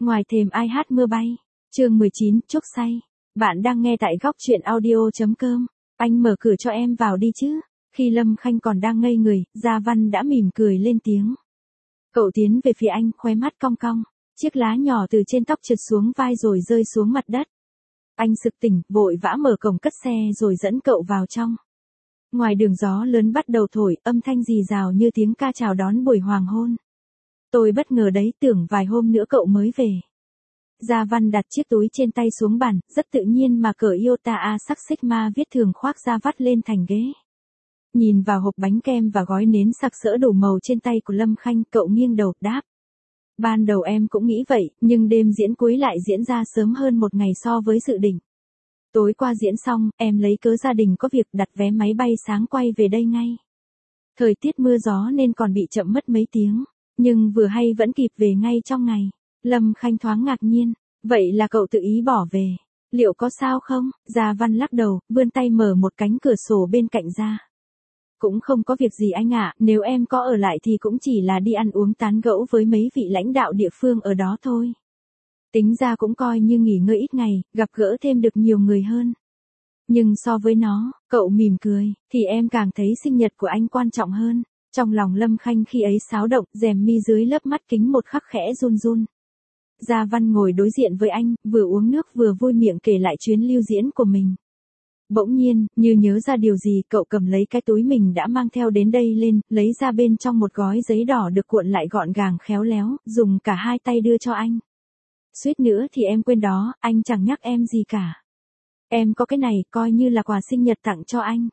Ngoài thềm ai hát mưa bay. Chương 19, chúc say. Bạn đang nghe tại góc truyện audio.com. Anh mở cửa cho em vào đi chứ. Khi Lâm Khanh còn đang ngây người, Gia Văn đã mỉm cười lên tiếng. Cậu tiến về phía anh, khóe mắt cong cong. Chiếc lá nhỏ từ trên tóc trượt xuống vai rồi rơi xuống mặt đất. Anh sực tỉnh, vội vã mở cổng cất xe rồi dẫn cậu vào trong. Ngoài đường gió lớn bắt đầu thổi, âm thanh rì rào như tiếng ca chào đón buổi hoàng hôn. Tôi bất ngờ đấy, tưởng vài hôm nữa cậu mới về. Gia Văn đặt chiếc túi trên tay xuống bàn, rất tự nhiên mà cởi Iota A sắc Sigma viết thường khoác ra vắt lên thành ghế. Nhìn vào hộp bánh kem và gói nến sặc sỡ đủ màu trên tay của Lâm Khanh, cậu nghiêng đầu, đáp. Ban đầu em cũng nghĩ vậy, nhưng đêm diễn cuối lại diễn ra sớm hơn một ngày so với dự định. Tối qua diễn xong, em lấy cớ gia đình có việc đặt vé máy bay sáng quay về đây ngay. Thời tiết mưa gió nên còn bị chậm mất mấy tiếng, nhưng vừa hay vẫn kịp về ngay trong ngày. Lâm Khanh thoáng ngạc nhiên, vậy là cậu tự ý bỏ về, liệu có sao không? Gia Văn lắc đầu, vươn tay mở một cánh cửa sổ bên cạnh ra. Cũng không có việc gì anh ạ, nếu em có ở lại thì cũng chỉ là đi ăn uống tán gẫu với mấy vị lãnh đạo địa phương ở đó thôi. Tính ra cũng coi như nghỉ ngơi ít ngày, gặp gỡ thêm được nhiều người hơn. Nhưng so với nó, cậu mỉm cười, thì em càng thấy sinh nhật của anh quan trọng hơn. Trong lòng Lâm Khanh khi ấy xáo động, rèm mi dưới lớp mắt kính một khắc khẽ run run. Gia Văn ngồi đối diện với anh, vừa uống nước vừa vui miệng kể lại chuyến lưu diễn của mình. Bỗng nhiên, như nhớ ra điều gì, cậu cầm lấy cái túi mình đã mang theo đến đây lên, lấy ra bên trong một gói giấy đỏ được cuộn lại gọn gàng khéo léo, dùng cả hai tay đưa cho anh. Suýt nữa thì em quên đó, anh chẳng nhắc em gì cả. Em có cái này, coi như là quà sinh nhật tặng cho anh.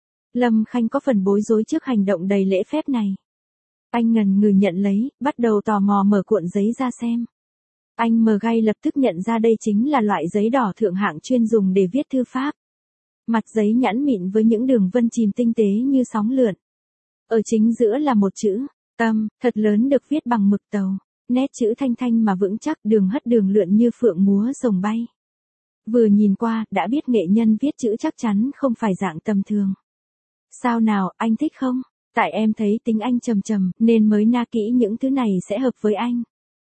Lâm Khanh có phần bối rối trước hành động đầy lễ phép này. Anh ngần ngừ nhận lấy, bắt đầu tò mò mở cuộn giấy ra xem. Anh mờ gay lập tức nhận ra đây chính là loại giấy đỏ thượng hạng chuyên dùng để viết thư pháp. Mặt giấy nhẵn mịn với những đường vân chìm tinh tế như sóng lượn. Ở chính giữa là một chữ, tâm, thật lớn được viết bằng mực tàu. Nét chữ thanh thanh mà vững chắc, đường hất đường lượn như phượng múa rồng bay. Vừa nhìn qua, đã biết nghệ nhân viết chữ chắc chắn không phải dạng tầm thường. Sao nào, anh thích không? Tại em thấy tính anh trầm trầm, nên mới na kỹ những thứ này sẽ hợp với anh.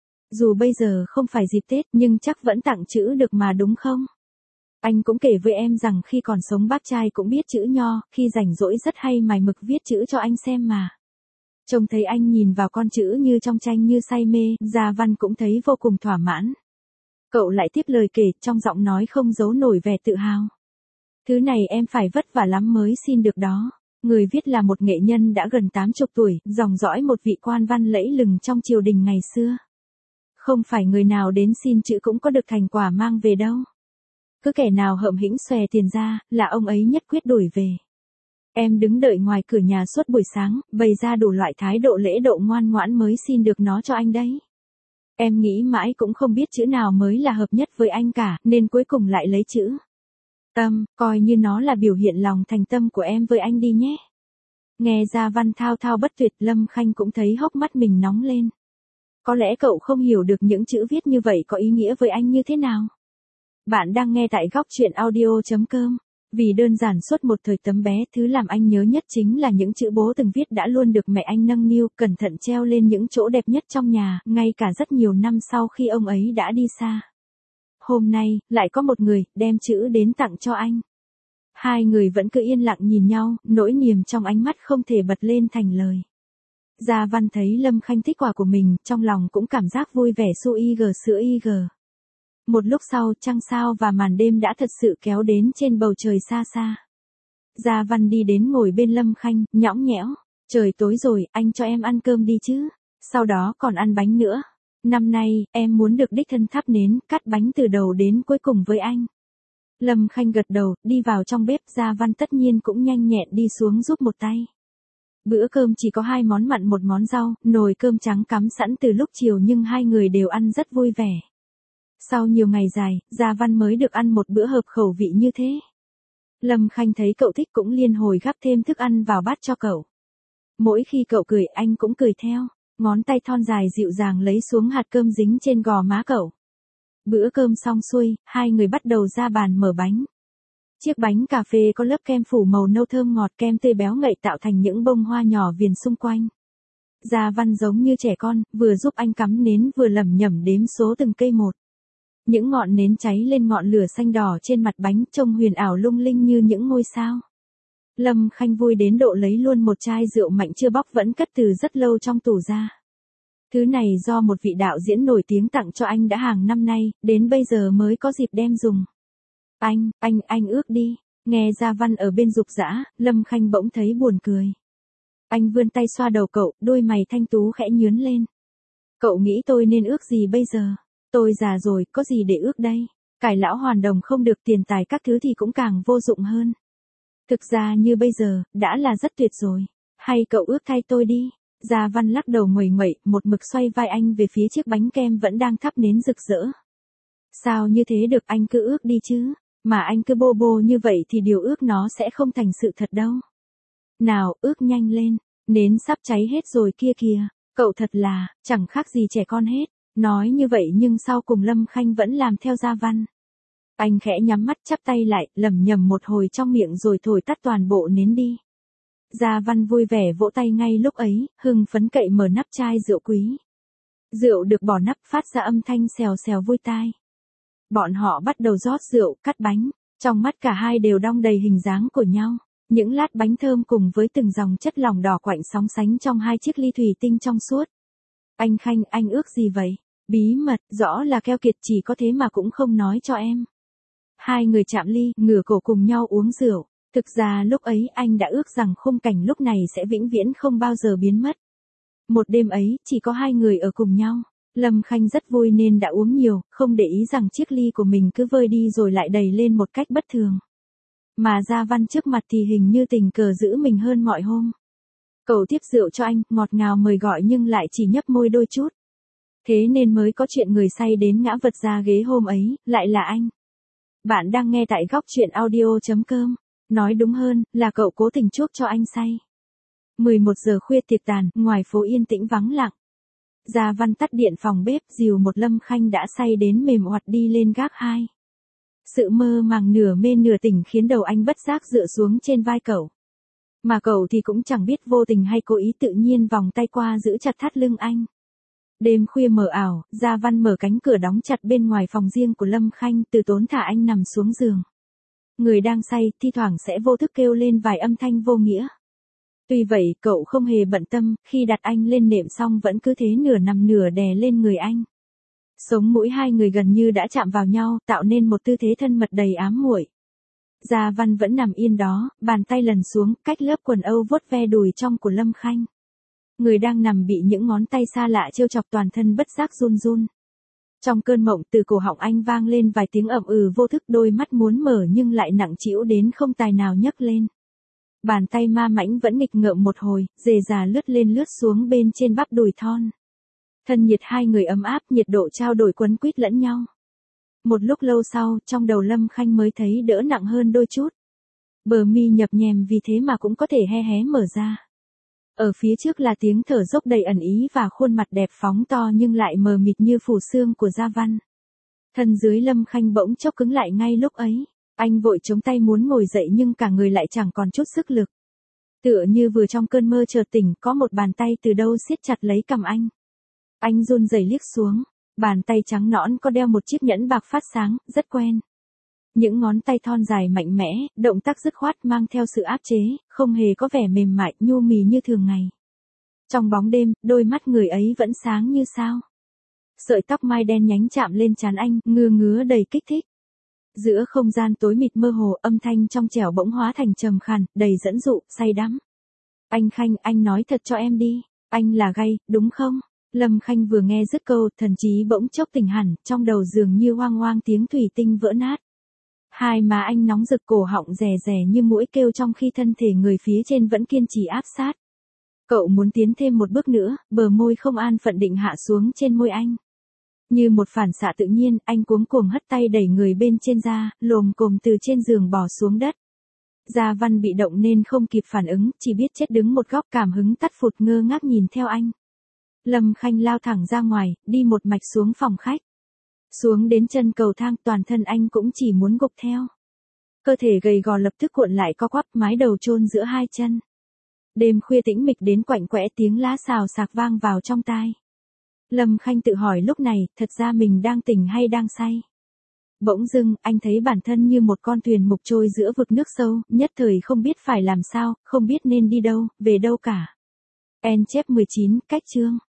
Dù bây giờ không phải dịp Tết, nhưng chắc vẫn tặng chữ được mà đúng không? Anh cũng kể với em rằng khi còn sống bác trai cũng biết chữ nho, khi rảnh rỗi rất hay mài mực viết chữ cho anh xem mà. Trông thấy anh nhìn vào con chữ như trong tranh như say mê, Gia Văn cũng thấy vô cùng thỏa mãn. Cậu lại tiếp lời kể, trong giọng nói không giấu nổi vẻ tự hào. Thứ này em phải vất vả lắm mới xin được đó. Người viết là một nghệ nhân đã gần 80 tuổi, dòng dõi một vị quan văn lẫy lừng trong triều đình ngày xưa. Không phải người nào đến xin chữ cũng có được thành quả mang về đâu. Cứ kẻ nào hậm hĩnh xòe tiền ra, là ông ấy nhất quyết đuổi về. Em đứng đợi ngoài cửa nhà suốt buổi sáng, bày ra đủ loại thái độ lễ độ ngoan ngoãn mới xin được nó cho anh đấy. Em nghĩ mãi cũng không biết chữ nào mới là hợp nhất với anh cả, nên cuối cùng lại lấy chữ tâm, coi như nó là biểu hiện lòng thành tâm của em với anh đi nhé. Nghe Gia Văn thao thao bất tuyệt, Lâm Khanh cũng thấy hốc mắt mình nóng lên. Có lẽ cậu không hiểu được những chữ viết như vậy có ý nghĩa với anh như thế nào. Bạn đang nghe tại góc truyện audio.com. Vì đơn giản suốt một thời tấm bé, thứ làm anh nhớ nhất chính là những chữ bố từng viết đã luôn được mẹ anh nâng niu, cẩn thận treo lên những chỗ đẹp nhất trong nhà, ngay cả rất nhiều năm sau khi ông ấy đã đi xa. Hôm nay, lại có một người, đem chữ đến tặng cho anh. Hai người vẫn cứ yên lặng nhìn nhau, nỗi niềm trong ánh mắt không thể bật lên thành lời. Gia Văn thấy Lâm Khanh thích quà của mình, trong lòng cũng cảm giác vui vẻ su ig sữa ig. Một lúc sau, trăng sao và màn đêm đã thật sự kéo đến trên bầu trời xa xa. Gia Văn đi đến ngồi bên Lâm Khanh, nhõng nhẽo. Trời tối rồi, anh cho em ăn cơm đi chứ. Sau đó còn ăn bánh nữa. Năm nay, em muốn được đích thân thắp nến, cắt bánh từ đầu đến cuối cùng với anh. Lâm Khanh gật đầu, đi vào trong bếp. Gia Văn tất nhiên cũng nhanh nhẹn đi xuống giúp một tay. Bữa cơm chỉ có 2 món mặn 1 món rau, nồi cơm trắng cắm sẵn từ lúc chiều nhưng hai người đều ăn rất vui vẻ. Sau nhiều ngày dài, Gia Văn mới được ăn một bữa hợp khẩu vị như thế. Lâm Khanh thấy cậu thích cũng liên hồi gắp thêm thức ăn vào bát cho cậu. Mỗi khi cậu cười anh cũng cười theo, ngón tay thon dài dịu dàng lấy xuống hạt cơm dính trên gò má cậu. Bữa cơm xong xuôi, hai người bắt đầu ra bàn mở bánh. Chiếc bánh cà phê có lớp kem phủ màu nâu thơm ngọt, kem tươi béo ngậy tạo thành những bông hoa nhỏ viền xung quanh. Gia Văn giống như trẻ con, vừa giúp anh cắm nến vừa lẩm nhẩm đếm số từng cây một. Những ngọn nến cháy lên ngọn lửa xanh đỏ trên mặt bánh trông huyền ảo lung linh như những ngôi sao. Lâm Khanh vui đến độ lấy luôn một chai rượu mạnh chưa bóc vẫn cất từ rất lâu trong tủ ra. Thứ này do một vị đạo diễn nổi tiếng tặng cho anh đã hàng năm nay, đến bây giờ mới có dịp đem dùng. Anh ước đi. Nghe Gia Văn ở bên rục rã, Lâm Khanh bỗng thấy buồn cười. Anh vươn tay xoa đầu cậu, đôi mày thanh tú khẽ nhướn lên. Cậu nghĩ tôi nên ước gì bây giờ? Tôi già rồi, có gì để ước đây? Cải lão hoàn đồng không được, tiền tài các thứ thì cũng càng vô dụng hơn. Thực ra như bây giờ, đã là rất tuyệt rồi. Hay cậu ước thay tôi đi. Gia Văn lắc đầu nguầy nguậy, một mực xoay vai anh về phía chiếc bánh kem vẫn đang thắp nến rực rỡ. Sao như thế được, anh cứ ước đi chứ. Mà anh cứ bô bô như vậy thì điều ước nó sẽ không thành sự thật đâu. Nào, ước nhanh lên. Nến sắp cháy hết rồi kia kìa. Cậu thật là, chẳng khác gì trẻ con hết. Nói như vậy nhưng sau cùng Lâm Khanh vẫn làm theo Gia Văn. Anh khẽ nhắm mắt chắp tay lại, lẩm nhẩm một hồi trong miệng rồi thổi tắt toàn bộ nến đi. Gia Văn vui vẻ vỗ tay ngay lúc ấy, hưng phấn cậy mở nắp chai rượu quý. Rượu được bỏ nắp phát ra âm thanh xèo xèo vui tai. Bọn họ bắt đầu rót rượu, cắt bánh. Trong mắt cả hai đều đong đầy hình dáng của nhau. Những lát bánh thơm cùng với từng dòng chất lỏng đỏ quạnh sóng sánh trong hai chiếc ly thủy tinh trong suốt. Anh Khanh, anh ước gì vậy? Bí mật, rõ là keo kiệt, chỉ có thế mà cũng không nói cho em. Hai người chạm ly, ngửa cổ cùng nhau uống rượu. Thực ra lúc ấy anh đã ước rằng khung cảnh lúc này sẽ vĩnh viễn không bao giờ biến mất. Một đêm ấy, chỉ có hai người ở cùng nhau. Lâm Khanh rất vui nên đã uống nhiều, không để ý rằng chiếc ly của mình cứ vơi đi rồi lại đầy lên một cách bất thường. Mà Gia Văn trước mặt thì hình như tình cờ giữ mình hơn mọi hôm. Cậu tiếp rượu cho anh, ngọt ngào mời gọi nhưng lại chỉ nhấp môi đôi chút. Thế nên mới có chuyện người say đến ngã vật ra ghế hôm ấy, lại là anh. Bạn đang nghe tại góc truyện audio.com. Nói đúng hơn, là cậu cố tình chuốc cho anh say. 11 giờ khuya tiệc tàn, ngoài phố yên tĩnh vắng lặng. Gia Văn tắt điện phòng bếp, dìu một Lâm Khanh đã say đến mềm oặt đi lên gác 2. Sự mơ màng nửa mê nửa tỉnh khiến đầu anh bất giác dựa xuống trên vai cậu. Mà cậu thì cũng chẳng biết vô tình hay cố ý tự nhiên vòng tay qua giữ chặt thắt lưng anh. Đêm khuya mờ ảo, Gia Văn mở cánh cửa đóng chặt bên ngoài phòng riêng của Lâm Khanh, từ tốn thả anh nằm xuống giường. Người đang say, thi thoảng sẽ vô thức kêu lên vài âm thanh vô nghĩa. Tuy vậy, cậu không hề bận tâm, khi đặt anh lên nệm xong vẫn cứ thế nửa nằm nửa đè lên người anh. Sống mũi hai người gần như đã chạm vào nhau, tạo nên một tư thế thân mật đầy ám muội. Gia Văn vẫn nằm yên đó, bàn tay lần xuống, cách lớp quần âu vuốt ve đùi trong của Lâm Khanh. Người đang nằm bị những ngón tay xa lạ trêu chọc toàn thân bất giác run run. Trong cơn mộng từ cổ họng anh vang lên vài tiếng ậm ừ vô thức, đôi mắt muốn mở nhưng lại nặng trĩu đến không tài nào nhấc lên. Bàn tay ma mãnh vẫn nghịch ngợm một hồi, rề rà lướt lên lướt xuống bên trên bắp đùi thon. Thân nhiệt hai người ấm áp, nhiệt độ trao đổi quấn quýt lẫn nhau. Một lúc lâu sau, trong đầu Lâm Khanh mới thấy đỡ nặng hơn đôi chút. Bờ mi nhập nhèm vì thế mà cũng có thể hé hé mở ra. Ở phía trước là tiếng thở dốc đầy ẩn ý và khuôn mặt đẹp phóng to nhưng lại mờ mịt như phủ xương của Gia Văn. Thân dưới Lâm Khanh bỗng chốc cứng lại ngay lúc ấy. Anh vội chống tay muốn ngồi dậy nhưng cả người lại chẳng còn chút sức lực. Tựa như vừa trong cơn mơ chợt tỉnh, có một bàn tay từ đâu siết chặt lấy cằm anh. Anh run rẩy liếc xuống, bàn tay trắng nõn có đeo một chiếc nhẫn bạc phát sáng, rất quen. Những ngón tay thon dài mạnh mẽ, động tác dứt khoát mang theo sự áp chế, không hề có vẻ mềm mại, nhu mì như thường ngày. Trong bóng đêm, đôi mắt người ấy vẫn sáng như sao. Sợi tóc mai đen nhánh chạm lên trán anh, ngứa ngứa đầy kích thích. Giữa không gian tối mịt mơ hồ, âm thanh trong trẻo bỗng hóa thành trầm khàn, đầy dẫn dụ, say đắm. Anh Khanh, anh nói thật cho em đi, anh là gay, đúng không? Lâm Khanh vừa nghe dứt câu, thần trí bỗng chốc tỉnh hẳn, trong đầu dường như hoang hoang tiếng thủy tinh vỡ nát. Hai má anh nóng rực, cổ họng rè rè như mũi kêu trong khi thân thể người phía trên vẫn kiên trì áp sát. Cậu muốn tiến thêm một bước nữa, bờ môi không an phận định hạ xuống trên môi anh. Như một phản xạ tự nhiên, anh cuống cuồng hất tay đẩy người bên trên ra, lồm cồm từ trên giường bò xuống đất. Gia Văn bị động nên không kịp phản ứng, chỉ biết chết đứng một góc, cảm hứng tắt phụt ngơ ngác nhìn theo anh. Lâm Khanh lao thẳng ra ngoài, đi một mạch xuống phòng khách. Xuống đến chân cầu thang, toàn thân anh cũng chỉ muốn gục theo. Cơ thể gầy gò lập tức cuộn lại co quắp, mái đầu chôn giữa hai chân. Đêm khuya tĩnh mịch đến quạnh quẽ, tiếng lá xào xạc vang vào trong tai. Lâm Khanh tự hỏi lúc này, thật ra mình đang tỉnh hay đang say? Bỗng dưng, anh thấy bản thân như một con thuyền mục trôi giữa vực nước sâu, nhất thời không biết phải làm sao, không biết nên đi đâu, về đâu cả. En chép 19, cách chương.